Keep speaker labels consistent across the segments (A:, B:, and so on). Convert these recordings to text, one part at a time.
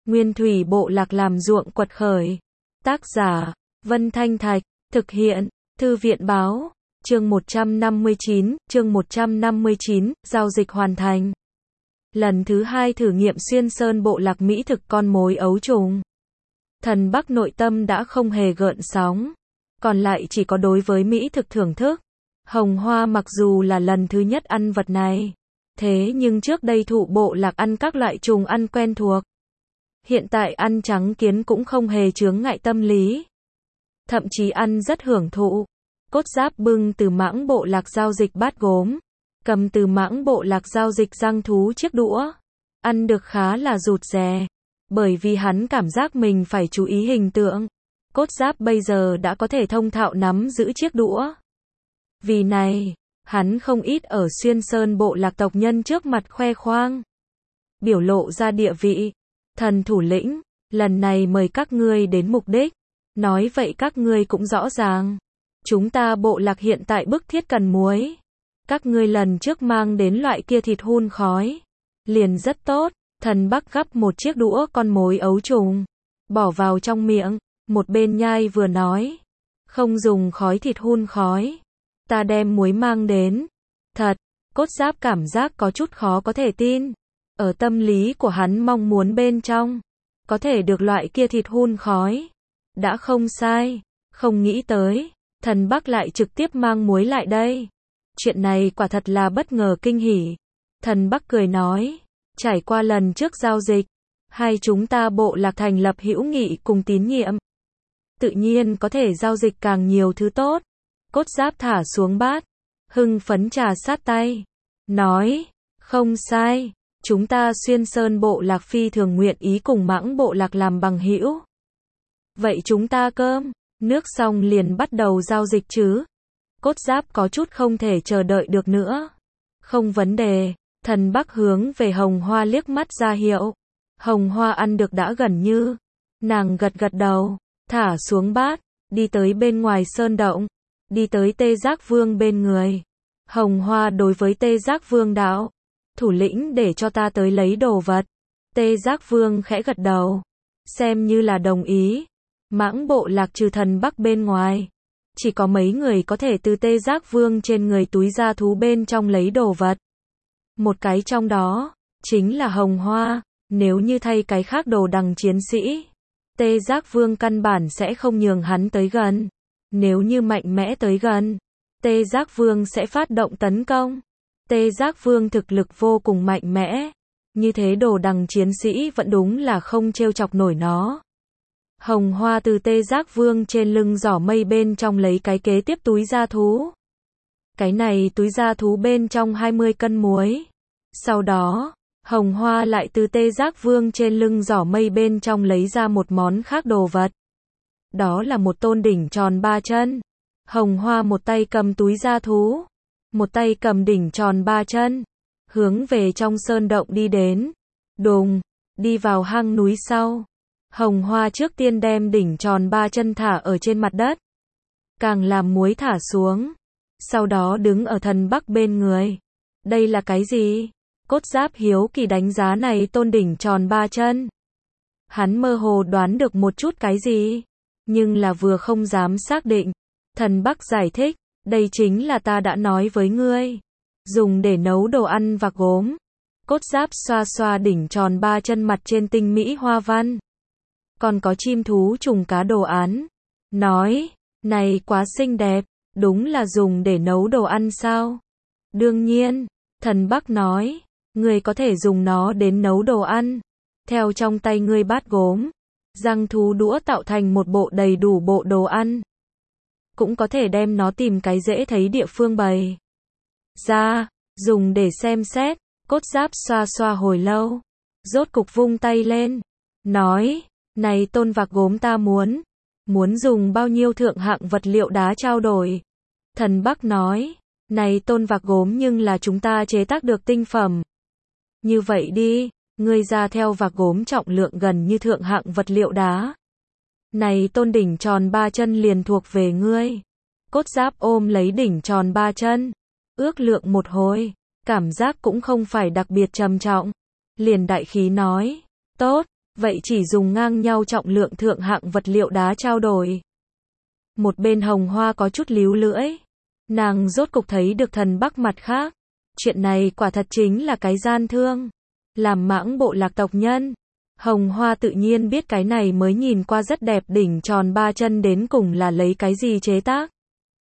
A: Nguyên thủy bộ lạc làm ruộng quật khởi. Tác giả, Vân Thanh Thạch, thực hiện, Thư viện báo, chương 159, giao dịch hoàn thành. Lần thứ 2 thử nghiệm xuyên sơn bộ lạc mỹ thực con mối ấu trùng. Thần Bắc nội tâm đã không hề gợn sóng, còn lại chỉ có đối với mỹ thực thưởng thức. Hồng Hoa mặc dù là lần thứ nhất ăn vật này, thế nhưng trước đây thụ bộ lạc ăn các loại trùng ăn quen thuộc. Hiện tại ăn trắng kiến cũng không hề chướng ngại tâm lý. Thậm chí ăn rất hưởng thụ. Cốt Giáp bưng từ mãng bộ lạc giao dịch bát gốm, cầm từ mãng bộ lạc giao dịch răng thú chiếc đũa. Ăn được khá là rụt rè, bởi vì hắn cảm giác mình phải chú ý hình tượng. Cốt Giáp bây giờ đã có thể thông thạo nắm giữ chiếc đũa. Vì này, hắn không ít ở xuyên sơn bộ lạc tộc nhân trước mặt khoe khoang, biểu lộ ra địa vị. Thần thủ lĩnh, lần này mời các ngươi đến mục đích. Nói vậy các ngươi cũng rõ ràng. Chúng ta bộ lạc hiện tại bức thiết cần muối. Các ngươi lần trước mang đến loại kia thịt hun khói. Liền rất tốt. Thần Bắc gắp một chiếc đũa con mối ấu trùng, bỏ vào trong miệng, một bên nhai vừa nói. Không dùng khói thịt hun khói. Ta đem muối mang đến. Thật, Cốt Giáp cảm giác có chút khó có thể tin. Ở tâm lý của hắn mong muốn bên trong, có thể được loại kia thịt hun khói. Đã không sai, không nghĩ tới, Thần Bắc lại trực tiếp mang muối lại đây. Chuyện này quả thật là bất ngờ kinh hỉ. Thần Bắc cười nói, trải qua lần trước giao dịch, hai chúng ta bộ lạc thành lập hữu nghị cùng tín nhiệm. Tự nhiên có thể giao dịch càng nhiều thứ tốt. Cốt Giáp thả xuống bát, hưng phấn trà sát tay, nói, không sai. Chúng ta xuyên sơn bộ lạc phi thường nguyện ý cùng mãng bộ lạc làm bằng hữu. Vậy chúng ta cơm, nước xong liền bắt đầu giao dịch chứ? Cốt Giáp có chút không thể chờ đợi được nữa. Không vấn đề. Thần Bắc hướng về Hồng Hoa liếc mắt ra hiệu. Hồng Hoa ăn được đã gần như. Nàng gật gật đầu, thả xuống bát, đi tới bên ngoài sơn động, đi tới Tê Giác Vương bên người. Hồng Hoa đối với Tê Giác Vương đạo, thủ lĩnh để cho ta tới lấy đồ vật. Tê Giác Vương khẽ gật đầu, xem như là đồng ý. Mãng bộ lạc trừ Thần Bắc bên ngoài, chỉ có mấy người có thể từ Tê Giác Vương trên người túi gia thú bên trong lấy đồ vật. Một cái trong đó, chính là Hồng Hoa. Nếu như thay cái khác đồ đằng chiến sĩ, Tê Giác Vương căn bản sẽ không nhường hắn tới gần. Nếu như mạnh mẽ tới gần, Tê Giác Vương sẽ phát động tấn công. Tê Giác Vương thực lực vô cùng mạnh mẽ. Như thế đồ đằng chiến sĩ vẫn đúng là không trêu chọc nổi nó. Hồng Hoa từ Tê Giác Vương trên lưng giỏ mây bên trong lấy cái kế tiếp túi gia thú. Cái này túi gia thú bên trong 20 cân muối. Sau đó, Hồng Hoa lại từ Tê Giác Vương trên lưng giỏ mây bên trong lấy ra một món khác đồ vật. Đó là một tôn đỉnh tròn 3 chân. Hồng Hoa một tay cầm túi gia thú, một tay cầm đỉnh tròn 3 chân, hướng về trong sơn động đi đến. Đùng, đi vào hang núi sau. Hồng Hoa trước tiên đem đỉnh tròn 3 chân thả ở trên mặt đất, càng làm muối thả xuống. Sau đó đứng ở Thần Bắc bên người. Đây là cái gì? Cốt Giáp hiếu kỳ đánh giá này tôn đỉnh tròn 3 chân. Hắn mơ hồ đoán được một chút cái gì, nhưng là vừa không dám xác định. Thần Bắc giải thích, đây chính là ta đã nói với ngươi, dùng để nấu đồ ăn và gốm. Cốt Giáp xoa xoa đỉnh tròn 3 chân mặt trên tinh mỹ hoa văn, còn có chim thú trùng cá đồ án. Nói, này quá xinh đẹp, đúng là dùng để nấu đồ ăn sao? Đương nhiên, Thần Bắc nói, ngươi có thể dùng nó đến nấu đồ ăn. Theo trong tay ngươi bát gốm, răng thú đũa tạo thành một bộ đầy đủ bộ đồ ăn. Cũng có thể đem nó tìm cái dễ thấy địa phương bày ra, dùng để xem xét. Cốt Giáp xoa xoa hồi lâu, rốt cục vung tay lên, nói, này tôn vạc gốm ta muốn dùng bao nhiêu thượng hạng vật liệu đá trao đổi? Thần Bắc nói, này tôn vạc gốm nhưng là chúng ta chế tác được tinh phẩm. Như vậy đi, ngươi ra theo vạc gốm trọng lượng gần như thượng hạng vật liệu đá. Này tôn đỉnh tròn 3 chân liền thuộc về ngươi. Cốt Giáp ôm lấy đỉnh tròn 3 chân, ước lượng một hồi, cảm giác cũng không phải đặc biệt trầm trọng. Liền đại khí nói, tốt, vậy chỉ dùng ngang nhau trọng lượng thượng hạng vật liệu đá trao đổi. Một bên Hồng Hoa có chút líu lưỡi. Nàng rốt cục thấy được Thần Bắc mặt khác. Chuyện này quả thật chính là cái gian thương. Làm Mãng bộ lạc tộc nhân. Hồng Hoa tự nhiên biết cái này mới nhìn qua rất đẹp đỉnh tròn 3 chân đến cùng là lấy cái gì chế tác.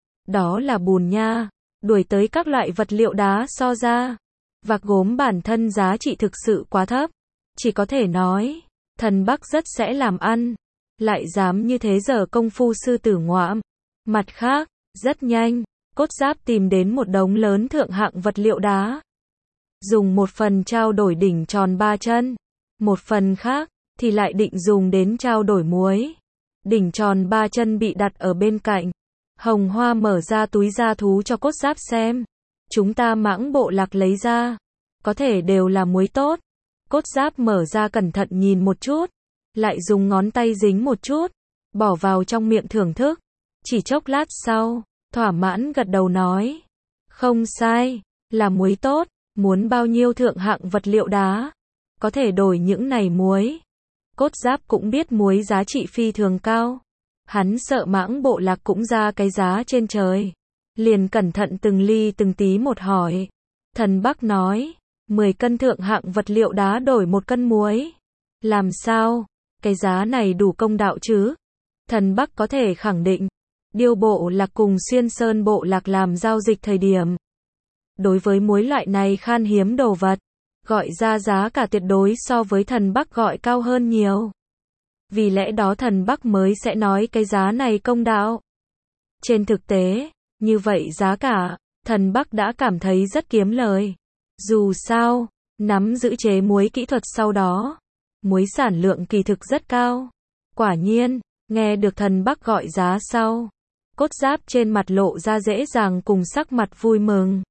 A: Đó là bùn nha. Đuổi tới các loại vật liệu đá so ra. Vạc gốm bản thân giá trị thực sự quá thấp. Chỉ có thể nói, Thần Bắc rất sẽ làm ăn. Lại dám như thế giờ công phu sư tử ngoạm. Mặt khác, rất nhanh, Cốt Giáp tìm đến một đống lớn thượng hạng vật liệu đá. Dùng một phần trao đổi đỉnh tròn 3 chân. Một phần khác, thì lại định dùng đến trao đổi muối. Đỉnh tròn 3 chân bị đặt ở bên cạnh. Hồng Hoa mở ra túi da thú cho Cốt Giáp xem. Chúng ta Mãng bộ lạc lấy ra. Có thể đều là muối tốt. Cốt Giáp mở ra cẩn thận nhìn một chút. Lại dùng ngón tay dính một chút. Bỏ vào trong miệng thưởng thức. Chỉ chốc lát sau, thỏa mãn gật đầu nói. Không sai, là muối tốt. Muốn bao nhiêu thượng hạng vật liệu đá. Có thể đổi những này muối. Cốt Giáp cũng biết muối giá trị phi thường cao. Hắn sợ Mãng bộ lạc cũng ra cái giá trên trời. Liền cẩn thận từng ly từng tí một hỏi. Thần Bắc nói, 10 cân thượng hạng vật liệu đá đổi 1 cân muối. Làm sao? Cái giá này đủ công đạo chứ? Thần Bắc có thể khẳng định. Điêu bộ lạc cùng Xuyên Sơn bộ lạc làm giao dịch thời điểm. Đối với muối loại này khan hiếm đồ vật. Gọi ra giá cả tuyệt đối so với Thần Bắc gọi cao hơn nhiều. Vì lẽ đó Thần Bắc mới sẽ nói cái giá này công đạo. Trên thực tế, như vậy giá cả, Thần Bắc đã cảm thấy rất kiếm lời. Dù sao, nắm giữ chế muối kỹ thuật sau đó, muối sản lượng kỳ thực rất cao. Quả nhiên, nghe được Thần Bắc gọi giá sau, Cốt Giáp trên mặt lộ ra dễ dàng cùng sắc mặt vui mừng.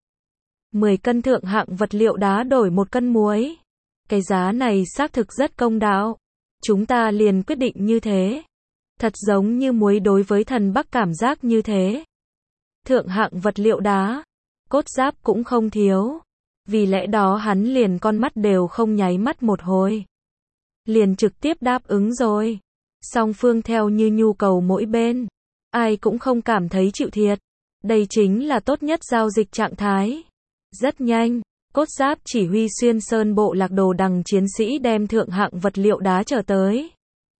A: 10 cân thượng hạng vật liệu đá đổi 1 cân muối. Cái giá này xác thực rất công đạo. Chúng ta liền quyết định như thế. Thật giống như muối đối với Thần Bắc cảm giác như thế. Thượng hạng vật liệu đá, Cốt Giáp cũng không thiếu. Vì lẽ đó hắn liền con mắt đều không nháy mắt một hồi. Liền trực tiếp đáp ứng rồi. Song phương theo như nhu cầu mỗi bên. Ai cũng không cảm thấy chịu thiệt. Đây chính là tốt nhất giao dịch trạng thái. Rất nhanh, Cốt Giáp chỉ huy Xuyên Sơn bộ lạc đồ đằng chiến sĩ đem thượng hạng vật liệu đá trở tới.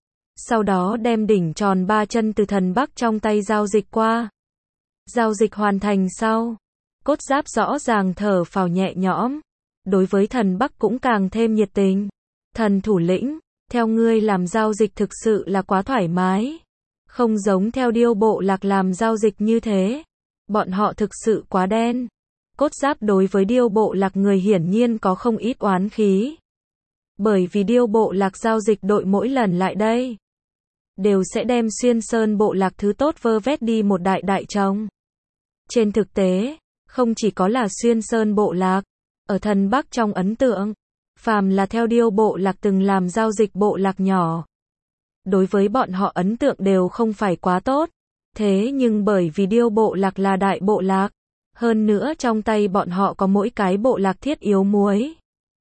A: Sau đó đem đỉnh tròn 3 chân từ Thần Bắc trong tay giao dịch qua. Giao dịch hoàn thành sau, Cốt Giáp rõ ràng thở phào nhẹ nhõm. Đối với Thần Bắc cũng càng thêm nhiệt tình. Thần thủ lĩnh, theo ngươi làm giao dịch thực sự là quá thoải mái. Không giống theo Điêu bộ lạc làm giao dịch như thế. Bọn họ thực sự quá đen. Cốt Giáp đối với Điêu bộ lạc người hiển nhiên có không ít oán khí. Bởi vì Điêu bộ lạc giao dịch đội mỗi lần lại đây, đều sẽ đem Xuyên Sơn bộ lạc thứ tốt vơ vét đi một đại đại chồng. Trên thực tế, không chỉ có là Xuyên Sơn bộ lạc, ở Thần Bắc trong ấn tượng, phàm là theo Điêu bộ lạc từng làm giao dịch bộ lạc nhỏ. Đối với bọn họ ấn tượng đều không phải quá tốt. Thế nhưng bởi vì Điêu bộ lạc là đại bộ lạc, hơn nữa trong tay bọn họ có mỗi cái bộ lạc thiết yếu muối.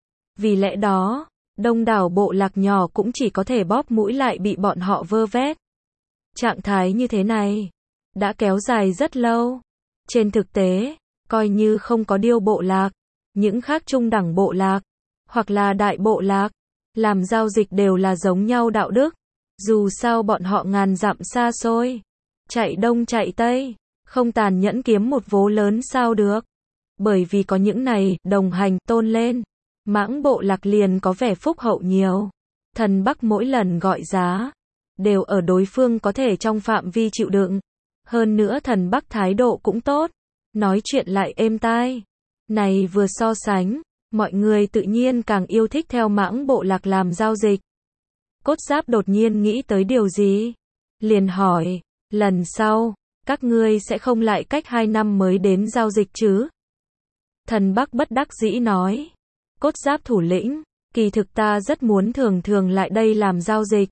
A: Vì lẽ đó, đông đảo bộ lạc nhỏ cũng chỉ có thể bóp mũi lại bị bọn họ vơ vét. Trạng thái như thế này đã kéo dài rất lâu. Trên thực tế, coi như không có Điêu bộ lạc, những khác trung đẳng bộ lạc, hoặc là đại bộ lạc, làm giao dịch đều là giống nhau đạo đức. Dù sao bọn họ ngàn dặm xa xôi, chạy đông chạy tây, không tàn nhẫn kiếm một vố lớn sao được. Bởi vì có những này, đồng hành, tôn lên, Mãng bộ lạc liền có vẻ phúc hậu nhiều. Thần Bắc mỗi lần gọi giá, đều ở đối phương có thể trong phạm vi chịu đựng. Hơn nữa Thần Bắc thái độ cũng tốt, nói chuyện lại êm tai. Này vừa so sánh, mọi người tự nhiên càng yêu thích theo Mãng bộ lạc làm giao dịch. Cốt Giáp đột nhiên nghĩ tới điều gì? Liền hỏi, lần sau, các ngươi sẽ không lại cách 2 năm mới đến giao dịch chứ? Thần Bắc bất đắc dĩ nói, Cốt Giáp thủ lĩnh, kỳ thực ta rất muốn thường thường lại đây làm giao dịch.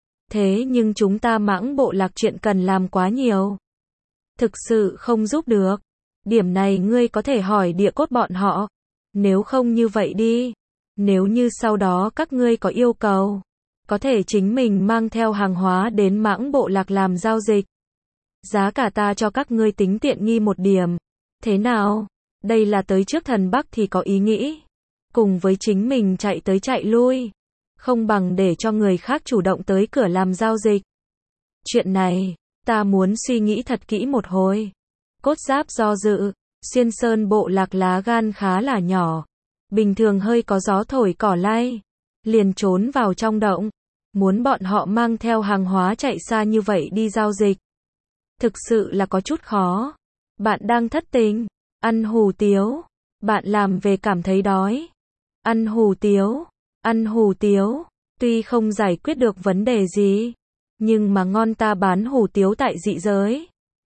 A: Thế nhưng chúng ta Mãng bộ lạc chuyện cần làm quá nhiều. Thực sự không giúp được. Điểm này ngươi có thể hỏi Địa Cốt bọn họ. Nếu không như vậy đi. Nếu như sau đó các ngươi có yêu cầu, có thể chính mình mang theo hàng hóa đến Mãng Bộ Lạc làm giao dịch. Giá cả ta cho các ngươi tính tiện nghi một điểm. Thế nào? Đây là tới trước thần Bắc thì có ý nghĩ. Cùng với chính mình chạy tới chạy lui. Không bằng để cho người khác chủ động tới cửa làm giao dịch. Chuyện này, ta muốn suy nghĩ thật kỹ một hồi. Cốt Giáp do dự. Xuyên Sơn Bộ Lạc lá gan khá là nhỏ. Bình thường hơi có gió thổi cỏ lay. Liền trốn vào trong động. Muốn bọn họ mang theo hàng hóa chạy xa như vậy đi giao dịch. Thực sự là có chút khó. Bạn đang thất tình. Ăn hủ tiếu. Bạn làm về cảm thấy đói. Ăn hủ tiếu. Ăn hủ tiếu. Tuy không giải quyết được vấn đề gì. Nhưng mà ngon, ta bán hủ tiếu tại dị giới.